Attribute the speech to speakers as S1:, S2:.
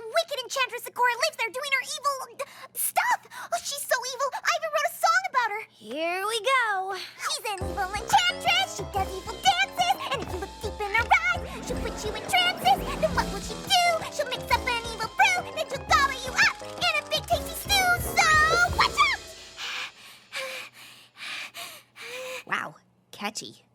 S1: wicked enchantress Sakura lives there doing her evil stuff. Oh, she's so evil, I even wrote a song about her.
S2: Here we go.
S1: She's an evil enchantress, she does evil dances, and if you look deep in her eyes, she'll put you in trances. Then what will she do? She'll mix up an evil brew, then she'll gobble you up in a big tasty stew, so watch out!
S2: Wow, catchy.